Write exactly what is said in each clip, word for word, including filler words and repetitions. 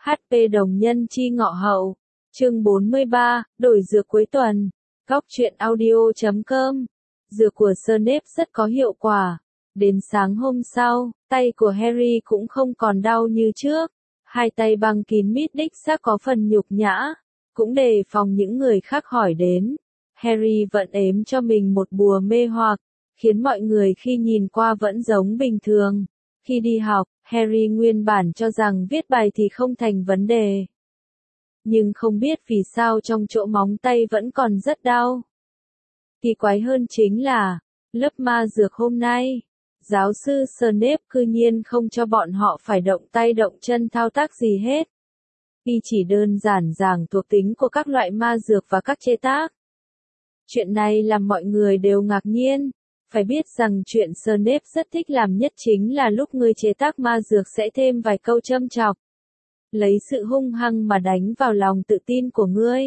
hát pê đồng nhân chi ngọ hậu. Chương bốn mươi ba, đổi dược cuối tuần. Góc truyện audio chấm com. Dược của Snape rất có hiệu quả. Đến sáng hôm sau, tay của Harry cũng không còn đau như trước. Hai tay băng kín mít đích xác có phần nhục nhã. Cũng đề phòng những người khác hỏi đến. Harry vẫn ếm cho mình một bùa mê hoặc, khiến mọi người khi nhìn qua vẫn giống bình thường. Khi đi học, Harry nguyên bản cho rằng viết bài thì không thành vấn đề. Nhưng không biết vì sao trong chỗ móng tay vẫn còn rất đau. Kỳ quái hơn chính là, lớp ma dược hôm nay, giáo sư Snape cư nhiên không cho bọn họ phải động tay động chân thao tác gì hết. Y chỉ đơn giản giảng thuộc tính của các loại ma dược và các chế tác. Chuyện này làm mọi người đều ngạc nhiên. Phải biết rằng chuyện Snape rất thích làm nhất chính là lúc người chế tác ma dược sẽ thêm vài câu châm chọc. Lấy sự hung hăng mà đánh vào lòng tự tin của ngươi.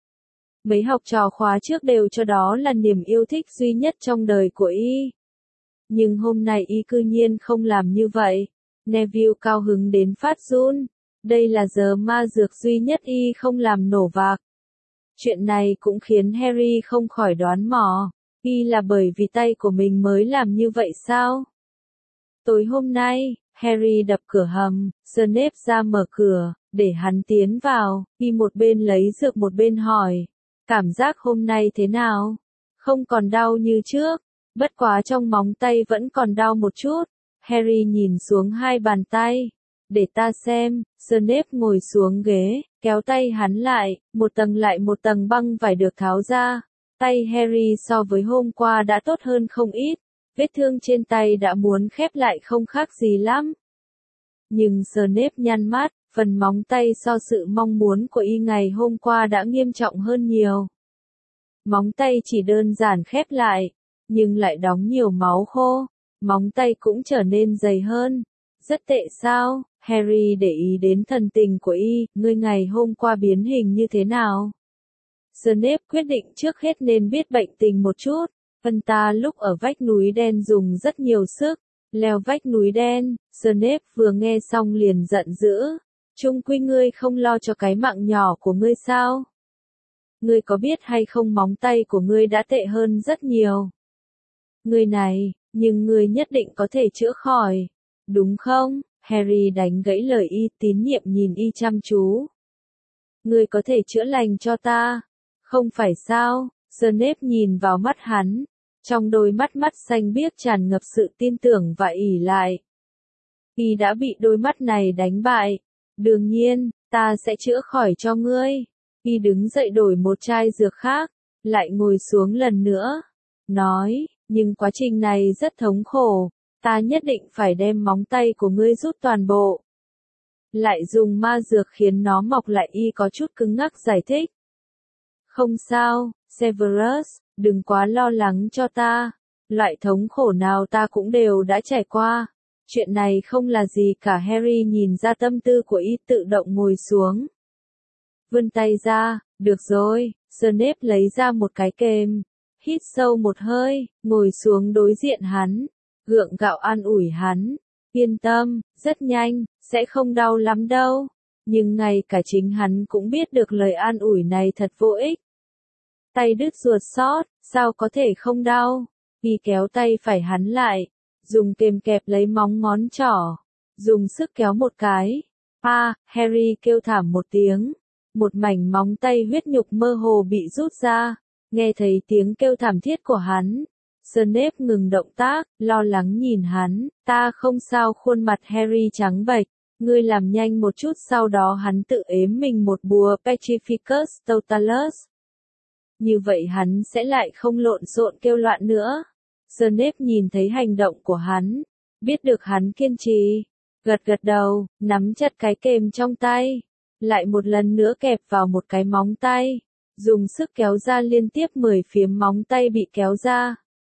Mấy học trò khóa trước đều cho đó là niềm yêu thích duy nhất trong đời của y. Nhưng hôm nay y cư nhiên không làm như vậy. Neville cao hứng đến phát run. Đây là giờ ma dược duy nhất y không làm nổ vạc. Chuyện này cũng khiến Harry không khỏi đoán mò. Y là bởi vì tay của mình mới làm như vậy sao? Tối hôm nay, Harry đập cửa hầm, Snape ra mở cửa, để hắn tiến vào, y một bên lấy dược một bên hỏi. Cảm giác hôm nay thế nào? Không còn đau như trước, bất quá trong móng tay vẫn còn đau một chút. Harry nhìn xuống hai bàn tay. Để ta xem, Snape ngồi xuống ghế, kéo tay hắn lại, một tầng lại một tầng băng vải được tháo ra. Tay Harry so với hôm qua đã tốt hơn không ít, vết thương trên tay đã muốn khép lại không khác gì lắm. Nhưng Snape nhăn mắt, phần móng tay so sự mong muốn của y ngày hôm qua đã nghiêm trọng hơn nhiều. Móng tay chỉ đơn giản khép lại, nhưng lại đóng nhiều máu khô, móng tay cũng trở nên dày hơn. Rất tệ sao? Harry để ý đến thần tình của y, ngươi ngày hôm qua biến hình như thế nào? Snape quyết định trước hết nên biết bệnh tình một chút. Phân ta lúc ở vách núi đen dùng rất nhiều sức. Leo vách núi đen, Snape vừa nghe xong liền giận dữ. Chung quy ngươi không lo cho cái mạng nhỏ của ngươi sao? Ngươi có biết hay không móng tay của ngươi đã tệ hơn rất nhiều. Ngươi này, nhưng ngươi nhất định có thể chữa khỏi. Đúng không? Harry đánh gãy lời y, tín nhiệm nhìn y chăm chú. Ngươi có thể chữa lành cho ta. Không phải sao? Snape nhìn vào mắt hắn. Trong đôi mắt mắt xanh biếc tràn ngập sự tin tưởng và ỷ lại. Y đã bị đôi mắt này đánh bại. Đương nhiên, ta sẽ chữa khỏi cho ngươi. Y đứng dậy đổi một chai dược khác, lại ngồi xuống lần nữa. Nói, nhưng quá trình này rất thống khổ. Ta nhất định phải đem móng tay của ngươi rút toàn bộ. Lại dùng ma dược khiến nó mọc lại, y có chút cứng ngắc giải thích. Không sao, Severus, đừng quá lo lắng cho ta. Loại thống khổ nào ta cũng đều đã trải qua. Chuyện này không là gì cả. Harry nhìn ra tâm tư của y, tự động ngồi xuống. Vươn tay ra, được rồi. Snape lấy ra một cái kềm. Hít sâu một hơi, ngồi xuống đối diện hắn. Gượng gạo an ủi hắn. Yên tâm, rất nhanh, sẽ không đau lắm đâu. Nhưng ngay cả chính hắn cũng biết được lời an ủi này thật vô ích. Tay đứt ruột sót, sao có thể không đau? Y kéo tay phải hắn lại, dùng kềm kẹp lấy móng ngón trỏ, dùng sức kéo một cái. A, à, Harry kêu thảm một tiếng, một mảnh móng tay huyết nhục mơ hồ bị rút ra. Nghe thấy tiếng kêu thảm thiết của hắn, Snape ngừng động tác, lo lắng nhìn hắn. Ta không sao. Khuôn mặt Harry trắng bệch. Ngươi làm nhanh một chút. Sau đó hắn tự ếm mình một bùa Petrificus Totalus. Như vậy hắn sẽ lại không lộn xộn kêu loạn nữa. Snape nhìn thấy hành động của hắn, biết được hắn kiên trì, gật gật đầu, nắm chặt cái kềm trong tay, lại một lần nữa kẹp vào một cái móng tay, dùng sức kéo ra liên tiếp mười phiếm móng tay bị kéo ra.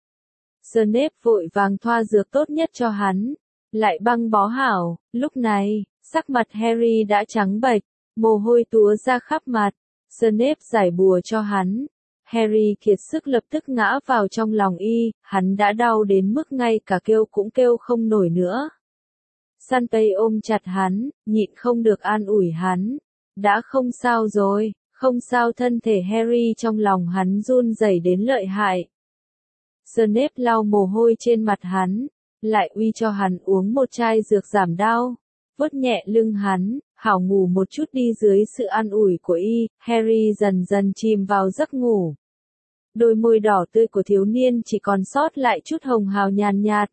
Snape vội vàng thoa dược tốt nhất cho hắn, lại băng bó hảo. Lúc này, sắc mặt Harry đã trắng bệch, mồ hôi túa ra khắp mặt. Snape giải bùa cho hắn. Harry kiệt sức lập tức ngã vào trong lòng y, hắn đã đau đến mức ngay cả kêu cũng kêu không nổi nữa. Sanpei ôm chặt hắn, nhịn không được an ủi hắn. Đã không sao rồi, không sao. Thân thể Harry trong lòng hắn run rẩy đến lợi hại. Snape lau mồ hôi trên mặt hắn, lại uy cho hắn uống một chai dược giảm đau, vuốt nhẹ lưng hắn, hảo ngủ một chút đi. Dưới sự an ủi của y, Harry dần dần chìm vào giấc ngủ. Đôi môi đỏ tươi của thiếu niên chỉ còn sót lại chút hồng hào nhàn nhạt.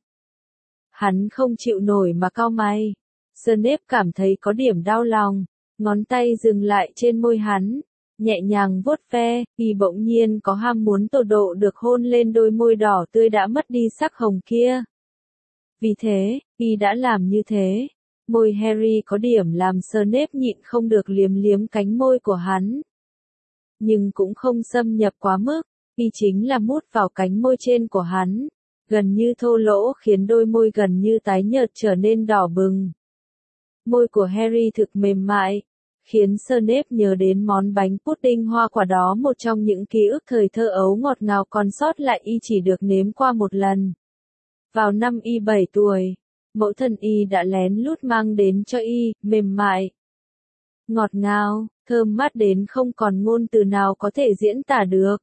Hắn không chịu nổi mà cau mày. Snape cảm thấy có điểm đau lòng, ngón tay dừng lại trên môi hắn, nhẹ nhàng vuốt ve, y bỗng nhiên có ham muốn tột độ được hôn lên đôi môi đỏ tươi đã mất đi sắc hồng kia. Vì thế, y đã làm như thế. Môi Harry có điểm làm Snape nhịn không được liếm liếm cánh môi của hắn. Nhưng cũng không xâm nhập quá mức, y chính là mút vào cánh môi trên của hắn, gần như thô lỗ khiến đôi môi gần như tái nhợt trở nên đỏ bừng. Môi của Harry thực mềm mại, khiến Snape nhớ đến món bánh pudding hoa quả đó, một trong những ký ức thời thơ ấu ngọt ngào còn sót lại y chỉ được nếm qua một lần. Vào năm y bảy tuổi, mẫu thân y đã lén lút mang đến cho y, mềm mại, ngọt ngào, thơm mát đến không còn ngôn từ nào có thể diễn tả được.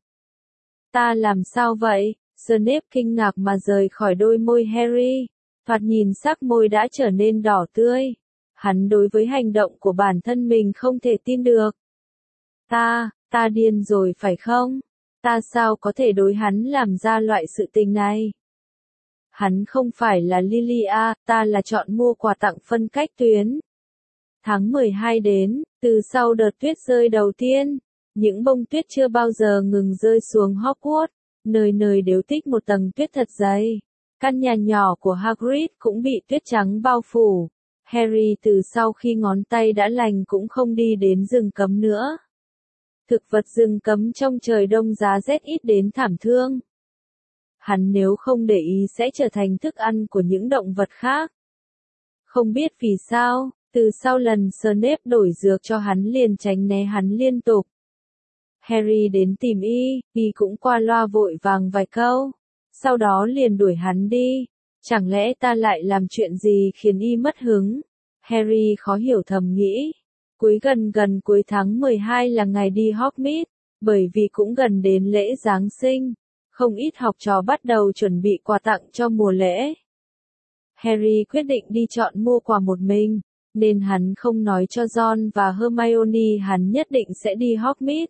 Ta làm sao vậy? Snape kinh ngạc mà rời khỏi đôi môi Harry, thoạt nhìn sắc môi đã trở nên đỏ tươi. Hắn đối với hành động của bản thân mình không thể tin được. Ta, ta điên rồi phải không? Ta sao có thể đối hắn làm ra loại sự tình này? Hắn không phải là Lilia, ta là chọn mua quà tặng phân cách tuyến. Tháng mười hai đến, từ sau đợt tuyết rơi đầu tiên, những bông tuyết chưa bao giờ ngừng rơi xuống Hogwarts, nơi nơi đều tích một tầng tuyết thật dày. Căn nhà nhỏ của Hagrid cũng bị tuyết trắng bao phủ. Harry từ sau khi ngón tay đã lành cũng không đi đến rừng cấm nữa. Thực vật rừng cấm trong trời đông giá rét ít đến thảm thương. Hắn nếu không để ý sẽ trở thành thức ăn của những động vật khác. Không biết vì sao, từ sau lần Snape đổi dược cho hắn liền tránh né hắn liên tục. Harry đến tìm y, y cũng qua loa vội vàng vài câu, sau đó liền đuổi hắn đi. Chẳng lẽ ta lại làm chuyện gì khiến y mất hứng? Harry khó hiểu thầm nghĩ. Cuối gần gần cuối tháng mười hai là ngày đi Hogsmeade, bởi vì cũng gần đến lễ Giáng sinh, không ít học trò bắt đầu chuẩn bị quà tặng cho mùa lễ. Harry quyết định đi chọn mua quà một mình, nên hắn không nói cho Ron và Hermione hắn nhất định sẽ đi Hogsmeade.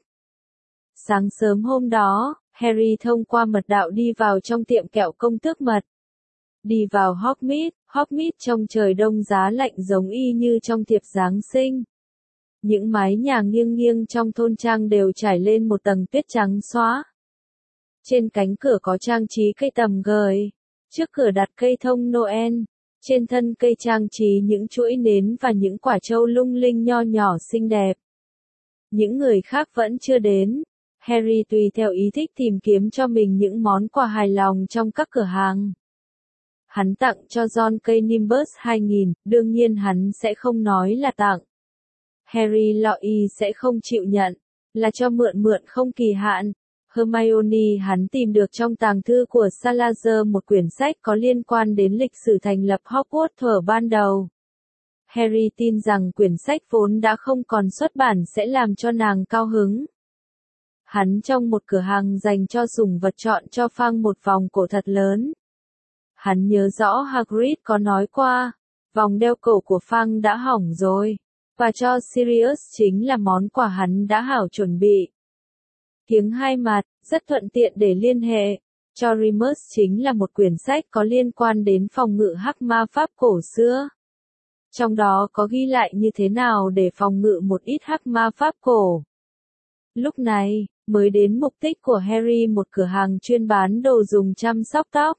Sáng sớm hôm đó, Harry thông qua mật đạo đi vào trong tiệm kẹo công tước mật. Đi vào Hogsmeade, Hogsmeade trong trời đông giá lạnh giống y như trong thiệp Giáng sinh. Những mái nhà nghiêng nghiêng trong thôn trang đều trải lên một tầng tuyết trắng xóa. Trên cánh cửa có trang trí cây tầm gời, trước cửa đặt cây thông Noel, trên thân cây trang trí những chuỗi nến và những quả trâu lung linh nho nhỏ xinh đẹp. Những người khác vẫn chưa đến. Harry tùy theo ý thích tìm kiếm cho mình những món quà hài lòng trong các cửa hàng. Hắn tặng cho Ron cây Nimbus hai nghìn, đương nhiên hắn sẽ không nói là tặng. Harry lo y sẽ không chịu nhận, là cho mượn mượn không kỳ hạn. Hermione hắn tìm được trong tàng thư của Salazar một quyển sách có liên quan đến lịch sử thành lập Hogwarts thuở ban đầu. Harry tin rằng quyển sách vốn đã không còn xuất bản sẽ làm cho nàng cao hứng. Hắn trong một cửa hàng dành cho sủng vật chọn cho Fang một vòng cổ thật lớn. Hắn nhớ rõ Hagrid có nói qua, vòng đeo cổ của Fang đã hỏng rồi, và cho Sirius chính là món quà hắn đã hảo chuẩn bị. Kiếng hai mặt, rất thuận tiện để liên hệ. Cho Remus chính là một quyển sách có liên quan đến phòng ngự hắc ma pháp cổ xưa. Trong đó có ghi lại như thế nào để phòng ngự một ít hắc ma pháp cổ. Lúc này, mới đến mục đích của Harry, một cửa hàng chuyên bán đồ dùng chăm sóc tóc.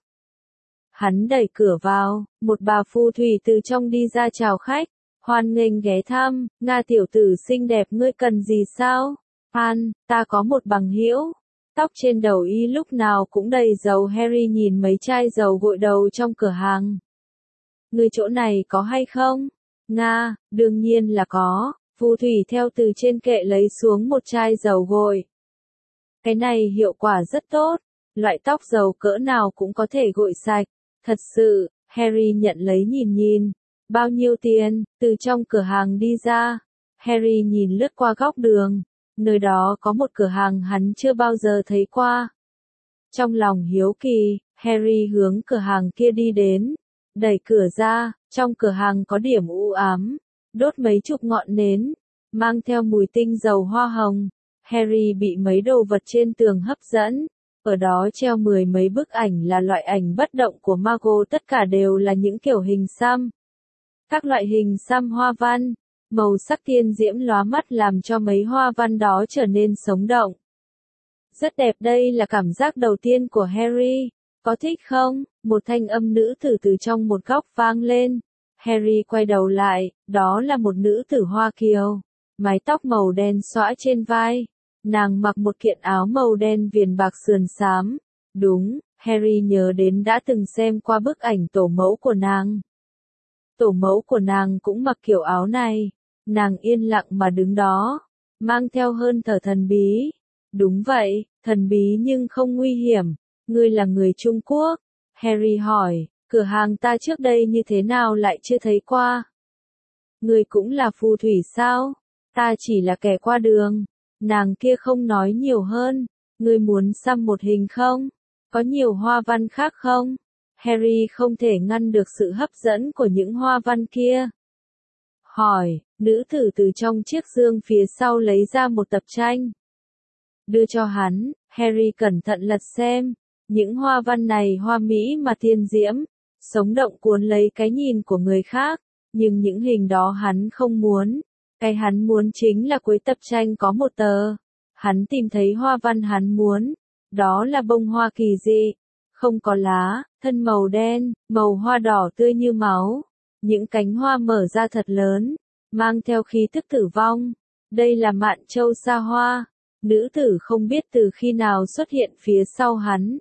Hắn đẩy cửa vào, một bà phù thủy từ trong đi ra chào khách, hoan nghênh ghé thăm. Nga tiểu tử xinh đẹp, ngươi cần gì sao? An, ta có một bằng hữu. Tóc trên đầu y lúc nào cũng đầy dầu. Harry nhìn mấy chai dầu gội đầu trong cửa hàng. Ngươi chỗ này có hay không? Nga, đương nhiên là có. Phù thủy theo từ trên kệ lấy xuống một chai dầu gội. Cái này hiệu quả rất tốt. Loại tóc dầu cỡ nào cũng có thể gội sạch. Thật sự, Harry nhận lấy nhìn nhìn. Bao nhiêu tiền? Từ trong cửa hàng đi ra, Harry nhìn lướt qua góc đường, nơi đó có một cửa hàng hắn chưa bao giờ thấy qua. Trong lòng hiếu kỳ, Harry hướng cửa hàng kia đi đến, đẩy cửa ra, trong cửa hàng có điểm u ám, đốt mấy chục ngọn nến, mang theo mùi tinh dầu hoa hồng. Harry bị mấy đồ vật trên tường hấp dẫn, ở đó treo mười mấy bức ảnh là loại ảnh bất động của Margot, tất cả đều là những kiểu hình xăm. Các loại hình xăm hoa văn, màu sắc tiên diễm lóa mắt làm cho mấy hoa văn đó trở nên sống động. Rất đẹp, đây là cảm giác đầu tiên của Harry. Có thích không? Một thanh âm nữ tử từ trong một góc vang lên. Harry quay đầu lại, đó là một nữ tử Hoa Kiều, mái tóc màu đen xõa trên vai. Nàng mặc một kiện áo màu đen viền bạc sườn xám. Đúng, Harry nhớ đến đã từng xem qua bức ảnh tổ mẫu của nàng. Tổ mẫu của nàng cũng mặc kiểu áo này. Nàng yên lặng mà đứng đó, mang theo hơi thở thần bí. Đúng vậy, thần bí nhưng không nguy hiểm. Ngươi là người Trung Quốc? Harry hỏi, cửa hàng ta trước đây như thế nào lại chưa thấy qua? Ngươi cũng là phù thủy sao? Ta chỉ là kẻ qua đường. Nàng kia không nói nhiều hơn. Ngươi muốn xăm một hình không? Có nhiều hoa văn khác không? Harry không thể ngăn được sự hấp dẫn của những hoa văn kia. Hỏi, nữ tử từ trong chiếc dương phía sau lấy ra một tập tranh. Đưa cho hắn, Harry cẩn thận lật xem. Những hoa văn này hoa mỹ mà tiên diễm, sống động cuốn lấy cái nhìn của người khác, nhưng những hình đó hắn không muốn. Cái hắn muốn chính là cuối tập tranh có một tờ. Hắn tìm thấy hoa văn hắn muốn, đó là bông hoa kỳ dị, không có lá, thân màu đen, màu hoa đỏ tươi như máu. Những cánh hoa mở ra thật lớn, mang theo khí tức tử vong. Đây là mạn châu sa hoa. Nữ tử không biết từ khi nào xuất hiện phía sau hắn.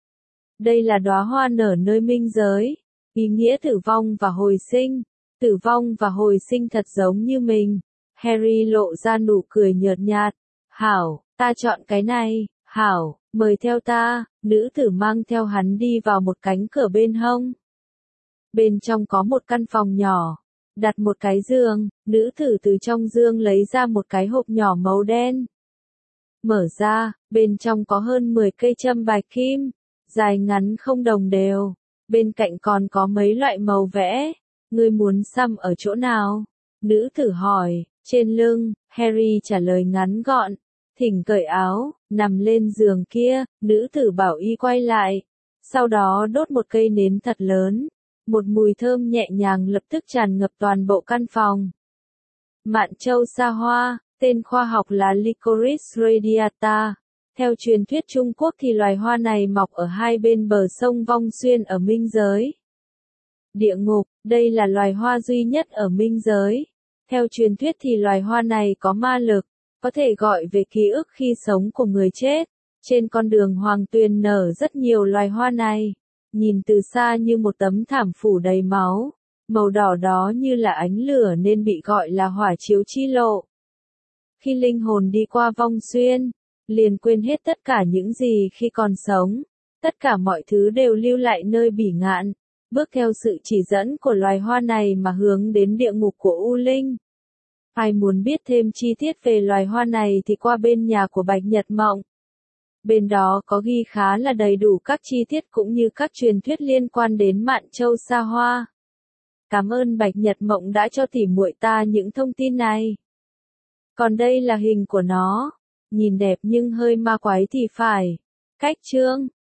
Đây là đóa hoa nở nơi minh giới, ý nghĩa tử vong và hồi sinh. Tử vong và hồi sinh thật giống như mình. Harry lộ ra nụ cười nhợt nhạt. Hảo, ta chọn cái này. Hảo, mời theo ta. Nữ tử mang theo hắn đi vào một cánh cửa bên hông. Bên trong có một căn phòng nhỏ, đặt một cái giường. Nữ tử từ trong giường lấy ra một cái hộp nhỏ màu đen. Mở ra, bên trong có hơn mười cây châm bạch kim, dài ngắn không đồng đều. Bên cạnh còn có mấy loại màu vẽ. Ngươi muốn xăm ở chỗ nào? Nữ tử hỏi. Trên lưng. Harry trả lời ngắn gọn. Thỉnh cởi áo, nằm lên giường kia. Nữ tử bảo y quay lại. Sau đó đốt một cây nến thật lớn. Một mùi thơm nhẹ nhàng lập tức tràn ngập toàn bộ căn phòng. Mạn châu sa hoa, tên khoa học là Licorice radiata. Theo truyền thuyết Trung Quốc thì loài hoa này mọc ở hai bên bờ sông Vong Xuyên ở Minh Giới. Địa ngục, đây là loài hoa duy nhất ở Minh Giới. Theo truyền thuyết thì loài hoa này có ma lực, có thể gọi về ký ức khi sống của người chết. Trên con đường Hoàng Tuyền nở rất nhiều loài hoa này. Nhìn từ xa như một tấm thảm phủ đầy máu. Màu đỏ đó như là ánh lửa nên bị gọi là hỏa chiếu chi lộ. Khi linh hồn đi qua Vong Xuyên, liền quên hết tất cả những gì khi còn sống. Tất cả mọi thứ đều lưu lại nơi bỉ ngạn. Bước theo sự chỉ dẫn của loài hoa này mà hướng đến địa ngục của U Linh. Ai muốn biết thêm chi tiết về loài hoa này thì qua bên nhà của Bạch Nhật Mộng. Bên đó có ghi khá là đầy đủ các chi tiết cũng như các truyền thuyết liên quan đến Mạn Châu Sa Hoa. Cảm ơn Bạch Nhật Mộng đã cho tỉ muội ta những thông tin này. Còn đây là hình của nó. Nhìn đẹp nhưng hơi ma quái thì phải. Cách chương